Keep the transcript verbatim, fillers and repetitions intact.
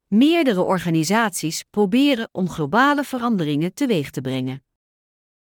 Meerdere organisaties proberen om globale veranderingen teweeg te brengen.